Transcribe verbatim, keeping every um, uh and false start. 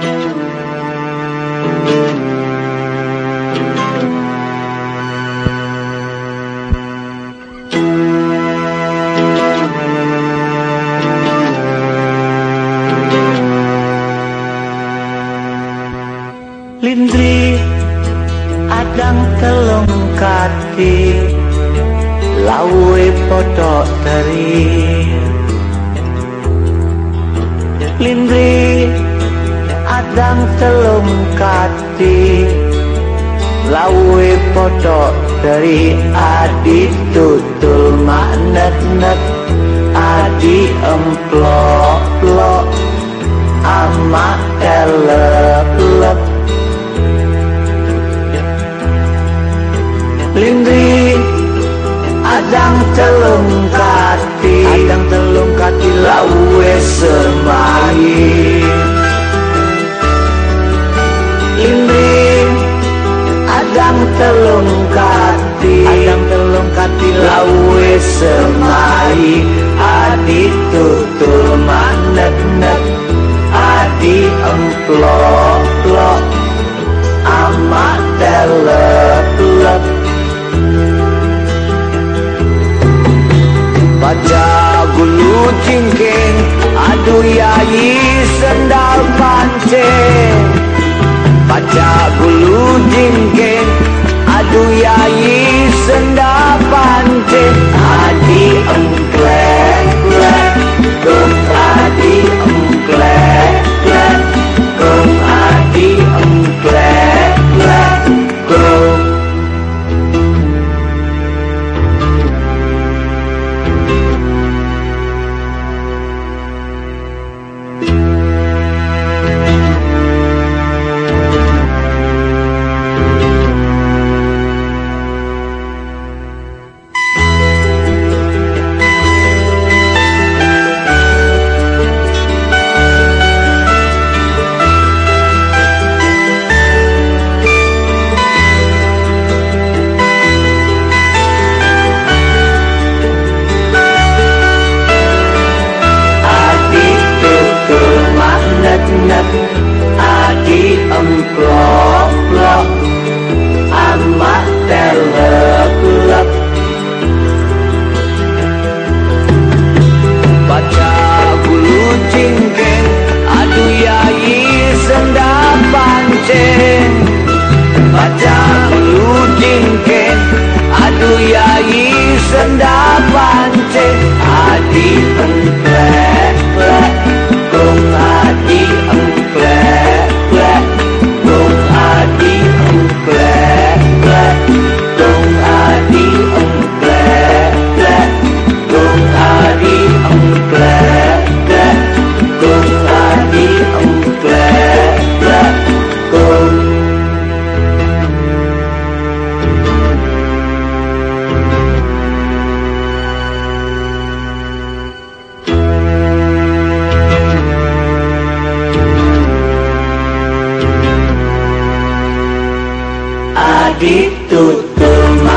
Lindri adang telung kati lawe podo teri. Lindri adang telung kati lawe podo teri. Adi tutul maknet-net, adi emplok-plok, ama elep-lep. Lindri adang telung kati, adang telung kati lawe semai. Lindri adang telung kati, adang telung kati lawe semai. Adi tutul manet-net, adi emplok-plok, ama telep-lep. Baca gulu jingking, aduh yayi sendal pancing. Baca gulu jingking, aduh yayi sendal pancing. Adi emplek-plek, kum adi emplek-plek, kum adi emplek-plek, kum. Adi emplok-plok, ama telep-lep. Baca gulu jingking, aduh yayi sendal pancing. Baca gulu jingking, aduh yayi sendal pancing. Adi emplek-plek, kum adi emplek-plek, kum adi emplek-plek, kum adi emplek-plek, kum adi emplek-plek, kum adi emplek-plek, kum. Adi tutul